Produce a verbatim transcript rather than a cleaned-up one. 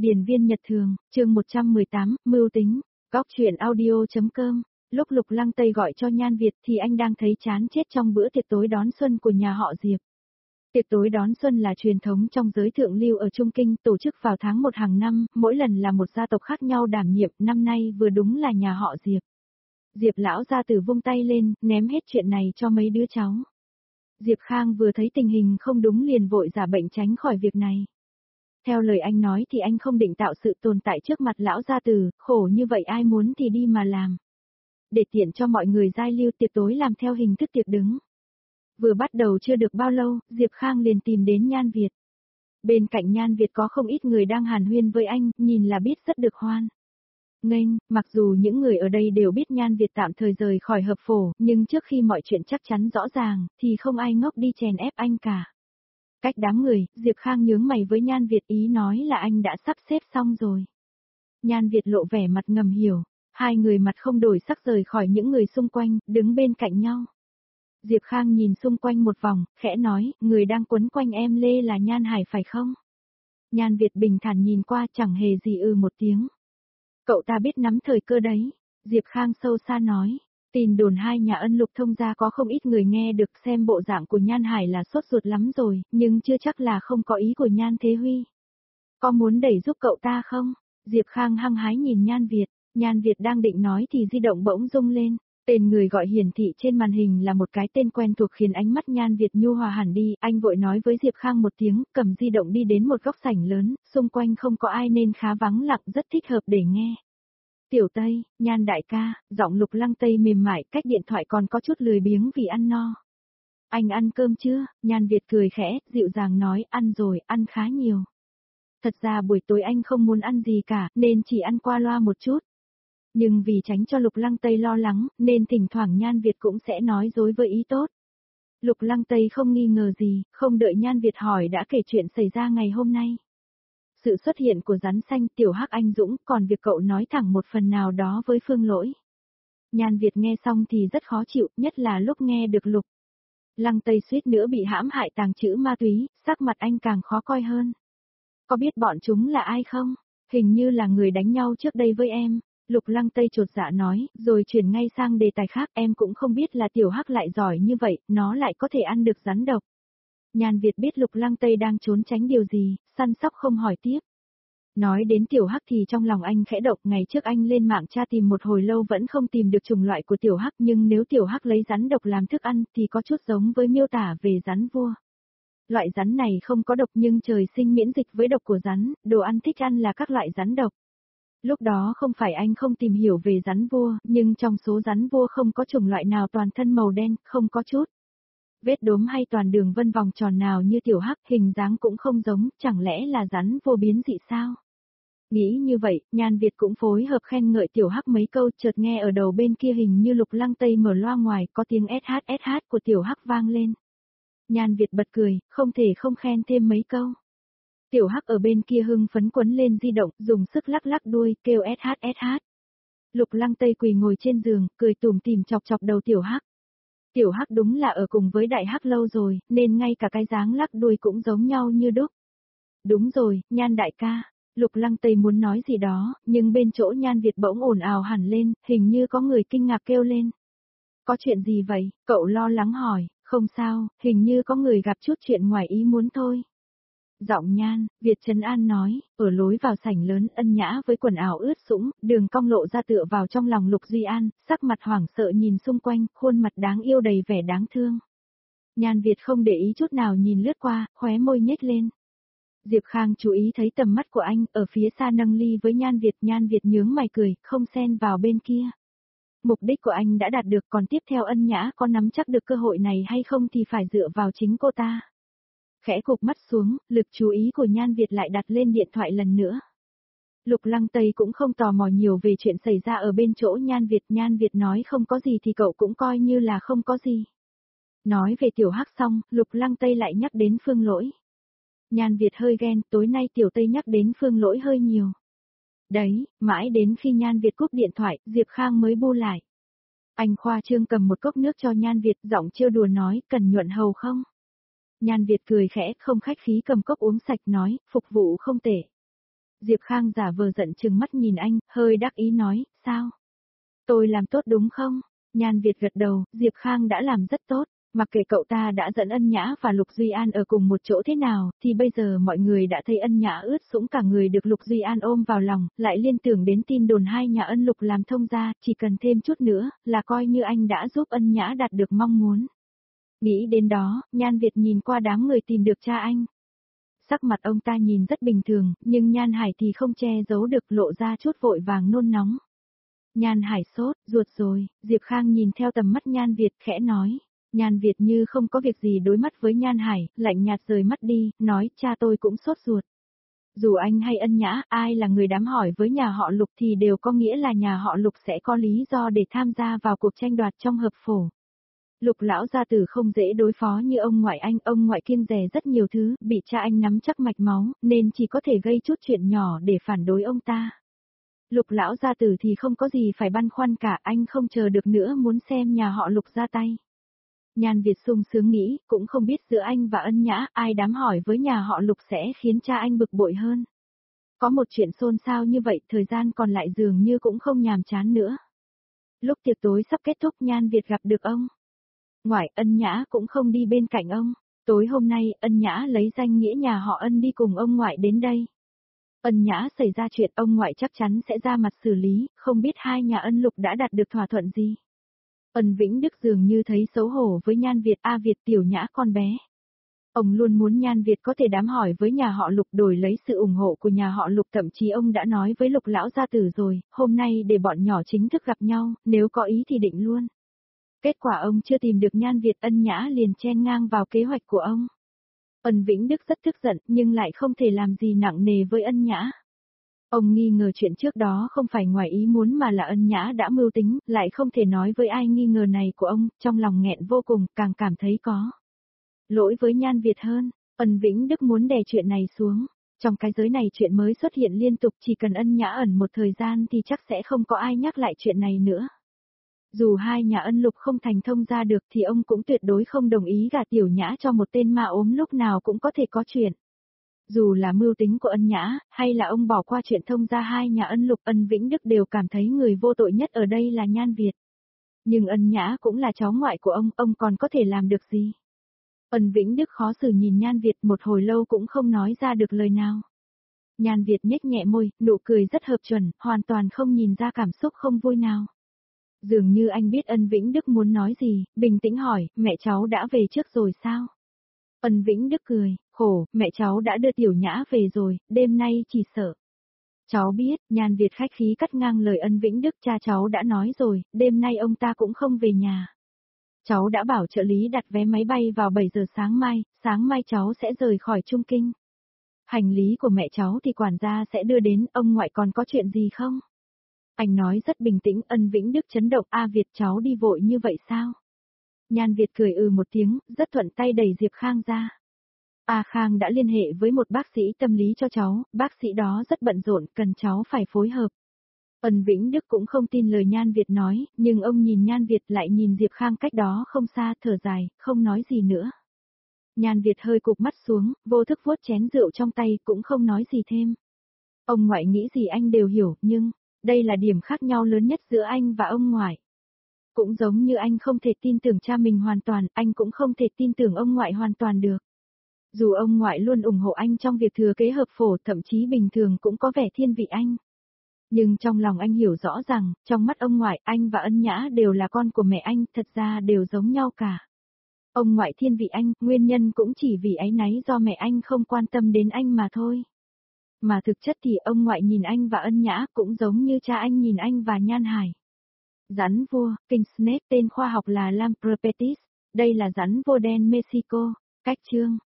Điền viên nhật thường, chương một trăm mười tám, mưu tính, góc truyện audio.com. Lúc Lục Lăng Tây gọi cho Nhan Việt thì anh đang thấy chán chết trong bữa tiệc tối đón xuân của nhà họ Diệp. Tiệc tối đón xuân là truyền thống trong giới thượng lưu ở Trung Kinh, tổ chức vào tháng một hàng năm, mỗi lần là một gia tộc khác nhau đảm nhiệm, năm nay vừa đúng là nhà họ Diệp. Diệp lão gia tử vung tay lên, ném hết chuyện này cho mấy đứa cháu. Diệp Khang vừa thấy tình hình không đúng liền vội giả bệnh tránh khỏi việc này. Theo lời anh nói thì anh không định tạo sự tồn tại trước mặt lão gia tử, khổ như vậy ai muốn thì đi mà làm. Để tiện cho mọi người giao lưu, tiệc tối làm theo hình thức tiệc đứng. Vừa bắt đầu chưa được bao lâu, Diệp Khang liền tìm đến Nhan Việt. Bên cạnh Nhan Việt có không ít người đang hàn huyên với anh, nhìn là biết rất được hoan nghênh. Mặc dù những người ở đây đều biết Nhan Việt tạm thời rời khỏi hợp phổ, nhưng trước khi mọi chuyện chắc chắn rõ ràng, thì không ai ngốc đi chèn ép anh cả. Cách đám người, Diệp Khang nhướng mày với Nhan Việt, ý nói là anh đã sắp xếp xong rồi. Nhan Việt lộ vẻ mặt ngầm hiểu, hai người mặt không đổi sắc rời khỏi những người xung quanh, đứng bên cạnh nhau. Diệp Khang nhìn xung quanh một vòng, khẽ nói, người đang quấn quanh em Lê là Nhan Hải phải không? Nhan Việt bình thản nhìn qua, chẳng hề gì ư một tiếng. Cậu ta biết nắm thời cơ đấy, Diệp Khang sâu xa nói. Tin đồn hai nhà Ân Lục thông gia có không ít người nghe được, xem bộ dạng của Nhan Hải là sốt ruột lắm rồi, nhưng chưa chắc là không có ý của Nhan Thế Huy. Có muốn đẩy giúp cậu ta không? Diệp Khang hăng hái nhìn Nhan Việt, Nhan Việt đang định nói thì di động bỗng rung lên. Tên người gọi hiển thị trên màn hình là một cái tên quen thuộc khiến ánh mắt Nhan Việt nhu hòa hẳn đi, anh vội nói với Diệp Khang một tiếng, cầm di động đi đến một góc sảnh lớn, xung quanh không có ai nên khá vắng lặng, rất thích hợp để nghe. Tiểu Tây, Nhan đại ca, giọng Lục Lăng Tây mềm mại, cách điện thoại còn có chút lười biếng vì ăn no. Anh ăn cơm chưa? Nhan Việt cười khẽ, dịu dàng nói, ăn rồi, ăn khá nhiều. Thật ra buổi tối anh không muốn ăn gì cả, nên chỉ ăn qua loa một chút. Nhưng vì tránh cho Lục Lăng Tây lo lắng, nên thỉnh thoảng Nhan Việt cũng sẽ nói dối với ý tốt. Lục Lăng Tây không nghi ngờ gì, không đợi Nhan Việt hỏi đã kể chuyện xảy ra ngày hôm nay. Sự xuất hiện của rắn xanh, tiểu hắc anh dũng, còn việc cậu nói thẳng một phần nào đó với Phương Lỗi. Nhan Việt nghe xong thì rất khó chịu, nhất là lúc nghe được Lục Lăng Tây suýt nữa bị hãm hại tàng trữ ma túy, sắc mặt anh càng khó coi hơn. Có biết bọn chúng là ai không? Hình như là người đánh nhau trước đây với em. Lục Lăng Tây chột dạ nói, rồi chuyển ngay sang đề tài khác, em cũng không biết là tiểu hắc lại giỏi như vậy, nó lại có thể ăn được rắn độc. Nhan Việt biết Lục Lăng Tây đang trốn tránh điều gì, săn sóc không hỏi tiếp. Nói đến tiểu hắc thì trong lòng anh khẽ động, ngày trước anh lên mạng tra tìm một hồi lâu vẫn không tìm được chủng loại của tiểu hắc, nhưng nếu tiểu hắc lấy rắn độc làm thức ăn thì có chút giống với miêu tả về rắn vua. Loại rắn này không có độc nhưng trời sinh miễn dịch với độc của rắn, đồ ăn thích ăn là các loại rắn độc. Lúc đó không phải anh không tìm hiểu về rắn vua, nhưng trong số rắn vua không có chủng loại nào toàn thân màu đen, không có chút vết đốm hay toàn đường vân vòng tròn nào như tiểu hắc, hình dáng cũng không giống, chẳng lẽ là rắn vô biến dị sao? Nghĩ như vậy, Nhan Việt cũng phối hợp khen ngợi tiểu hắc mấy câu, chợt nghe ở đầu bên kia hình như Lục Lăng Tây mở loa ngoài, có tiếng ét hát ét hát của tiểu hắc vang lên. Nhan Việt bật cười, không thể không khen thêm mấy câu. Tiểu hắc ở bên kia hưng phấn quấn lên di động, dùng sức lắc lắc đuôi, kêu ét hát ét hát. Lục Lăng Tây quỳ ngồi trên giường, cười tủm tỉm chọc chọc đầu tiểu hắc. Tiểu hắc đúng là ở cùng với đại hắc lâu rồi, nên ngay cả cái dáng lắc đuôi cũng giống nhau như đúc. Đúng rồi, Nhan đại ca. Lục Lăng Tây muốn nói gì đó, nhưng bên chỗ Nhan Việt bỗng ồn ào hẳn lên, hình như có người kinh ngạc kêu lên. Có chuyện gì vậy? Cậu lo lắng hỏi, không sao, hình như có người gặp chút chuyện ngoài ý muốn thôi. Giọng Nhan Việt trấn an nói, ở lối vào sảnh lớn Ân Nhã với quần áo ướt sũng, đường cong lộ ra tựa vào trong lòng Lục Duy An, sắc mặt hoảng sợ nhìn xung quanh, khuôn mặt đáng yêu đầy vẻ đáng thương. Nhan Việt không để ý chút nào nhìn lướt qua, khóe môi nhếch lên. Diệp Khang chú ý thấy tầm mắt của anh, ở phía xa nâng ly với Nhan Việt, Nhan Việt nhướng mày cười, không xen vào bên kia. Mục đích của anh đã đạt được, còn tiếp theo Ân Nhã có nắm chắc được cơ hội này hay không thì phải dựa vào chính cô ta. Khẽ cụp mắt xuống, lực chú ý của Nhan Việt lại đặt lên điện thoại lần nữa. Lục Lăng Tây cũng không tò mò nhiều về chuyện xảy ra ở bên chỗ Nhan Việt, Nhan Việt nói không có gì thì cậu cũng coi như là không có gì. Nói về tiểu hắc xong, Lục Lăng Tây lại nhắc đến Phương Lỗi. Nhan Việt hơi ghen, tối nay tiểu Tây nhắc đến Phương Lỗi hơi nhiều. Đấy, mãi đến khi Nhan Việt cúp điện thoại, Diệp Khang mới bu lại. Anh khoa trương cầm một cốc nước cho Nhan Việt, giọng trêu đùa nói, cần nhuận hầu không? Nhan Việt cười khẽ, không khách khí cầm cốc uống sạch nói, phục vụ không tệ. Diệp Khang giả vờ giận trừng mắt nhìn anh, hơi đắc ý nói, sao? Tôi làm tốt đúng không? Nhan Việt gật đầu, Diệp Khang đã làm rất tốt. Mặc kệ cậu ta đã dẫn Ân Nhã và Lục Duy An ở cùng một chỗ thế nào, thì bây giờ mọi người đã thấy Ân Nhã ướt sũng cả người được Lục Duy An ôm vào lòng, lại liên tưởng đến tin đồn hai nhà Ân Lục làm thông gia, chỉ cần thêm chút nữa, là coi như anh đã giúp Ân Nhã đạt được mong muốn. Nghĩ đến đó, Nhan Việt nhìn qua đám người tìm được cha anh. Sắc mặt ông ta nhìn rất bình thường, nhưng Nhan Hải thì không che giấu được, lộ ra chút vội vàng nôn nóng. Nhan Hải sốt, ruột rồi, Diệp Khang nhìn theo tầm mắt Nhan Việt khẽ nói. Nhan Việt như không có việc gì đối mắt với Nhan Hải, lạnh nhạt rời mắt đi, nói cha tôi cũng sốt ruột. Dù anh hay Ân Nhã, ai là người đám hỏi với nhà họ Lục thì đều có nghĩa là nhà họ Lục sẽ có lý do để tham gia vào cuộc tranh đoạt trong hợp phổ. Lục lão gia tử không dễ đối phó như ông ngoại anh, ông ngoại kiêng dè rất nhiều thứ, bị cha anh nắm chắc mạch máu, nên chỉ có thể gây chút chuyện nhỏ để phản đối ông ta. Lục lão gia tử thì không có gì phải băn khoăn cả, anh không chờ được nữa muốn xem nhà họ Lục ra tay. Nhan Việt sung sướng nghĩ, cũng không biết giữa anh và Ân Nhã, ai đám hỏi với nhà họ Lục sẽ khiến cha anh bực bội hơn. Có một chuyện xôn xao như vậy, thời gian còn lại dường như cũng không nhàm chán nữa. Lúc tiệc tối sắp kết thúc, Nhan Việt gặp được ông ngoại. Ân Nhã cũng không đi bên cạnh ông. Tối hôm nay, Ân Nhã lấy danh nghĩa nhà họ Ân đi cùng ông ngoại đến đây. Ân Nhã xảy ra chuyện, ông ngoại chắc chắn sẽ ra mặt xử lý, không biết hai nhà Ân Lục đã đạt được thỏa thuận gì. Ân Vĩnh Đức dường như thấy xấu hổ với Nhan Việt, a Việt tiểu Nhã con bé. Ông luôn muốn Nhan Việt có thể đám hỏi với nhà họ Lục đổi lấy sự ủng hộ của nhà họ Lục, thậm chí ông đã nói với Lục lão gia tử rồi, hôm nay để bọn nhỏ chính thức gặp nhau, nếu có ý thì định luôn. Kết quả ông chưa tìm được Nhan Việt, Ân Nhã liền chen ngang vào kế hoạch của ông. Ân Vĩnh Đức rất tức giận, nhưng lại không thể làm gì nặng nề với Ân Nhã. Ông nghi ngờ chuyện trước đó không phải ngoài ý muốn mà là Ân Nhã đã mưu tính, lại không thể nói với ai nghi ngờ này của ông, trong lòng nghẹn vô cùng, càng cảm thấy có lỗi với Nhan Việt hơn. Ân Vĩnh Đức muốn đè chuyện này xuống. Trong cái giới này chuyện mới xuất hiện liên tục, chỉ cần Ân Nhã ẩn một thời gian thì chắc sẽ không có ai nhắc lại chuyện này nữa. Dù hai nhà Ân Lục không thành thông ra được thì ông cũng tuyệt đối không đồng ý gả tiểu Nhã cho một tên ma ốm lúc nào cũng có thể có chuyện. Dù là mưu tính của Ân Nhã, hay là ông bỏ qua chuyện thông ra hai nhà Ân Lục, Ân Vĩnh Đức đều cảm thấy người vô tội nhất ở đây là Nhan Việt. Nhưng Ân Nhã cũng là cháu ngoại của ông, ông còn có thể làm được gì? Ân Vĩnh Đức khó xử nhìn Nhan Việt một hồi lâu cũng không nói ra được lời nào. Nhan Việt nhếch nhẹ môi, nụ cười rất hợp chuẩn, hoàn toàn không nhìn ra cảm xúc không vui nào. Dường như anh biết Ân Vĩnh Đức muốn nói gì, bình tĩnh hỏi, mẹ cháu đã về trước rồi sao? Ân Vĩnh Đức cười, khổ, mẹ cháu đã đưa tiểu Nhã về rồi, đêm nay chỉ sợ. Cháu biết, Nhan Việt khách khí cắt ngang lời Ân Vĩnh Đức, cha cháu đã nói rồi, đêm nay ông ta cũng không về nhà. Cháu đã bảo trợ lý đặt vé máy bay vào bảy giờ sáng mai, sáng mai cháu sẽ rời khỏi Trung Kinh. Hành lý của mẹ cháu thì quản gia sẽ đưa đến, ông ngoại còn có chuyện gì không? Anh nói rất bình tĩnh. Ân Vĩnh Đức chấn động, a Việt cháu đi vội như vậy sao? Nhan Việt cười ừ một tiếng, rất thuận tay đẩy Diệp Khang ra. A Khang đã liên hệ với một bác sĩ tâm lý cho cháu, bác sĩ đó rất bận rộn, cần cháu phải phối hợp. Ân Vĩnh Đức cũng không tin lời Nhan Việt nói, nhưng ông nhìn Nhan Việt lại nhìn Diệp Khang cách đó không xa, thở dài, không nói gì nữa. Nhan Việt hơi cụp mắt xuống, vô thức vuốt chén rượu trong tay, cũng không nói gì thêm. Ông ngoại nghĩ gì anh đều hiểu, nhưng đây là điểm khác nhau lớn nhất giữa anh và ông ngoại. Cũng giống như anh không thể tin tưởng cha mình hoàn toàn, anh cũng không thể tin tưởng ông ngoại hoàn toàn được. Dù ông ngoại luôn ủng hộ anh trong việc thừa kế hợp phổ, thậm chí bình thường cũng có vẻ thiên vị anh. Nhưng trong lòng anh hiểu rõ rằng, trong mắt ông ngoại, anh và Ân Nhã đều là con của mẹ anh, thật ra đều giống nhau cả. Ông ngoại thiên vị anh, nguyên nhân cũng chỉ vì áy náy do mẹ anh không quan tâm đến anh mà thôi. Mà thực chất thì ông ngoại nhìn anh và Ân Nhã cũng giống như cha anh nhìn anh và Nhan Hải. Rắn vua, King Snake tên khoa học là Lampropetis, đây là rắn vô đen Mexico. Cách chương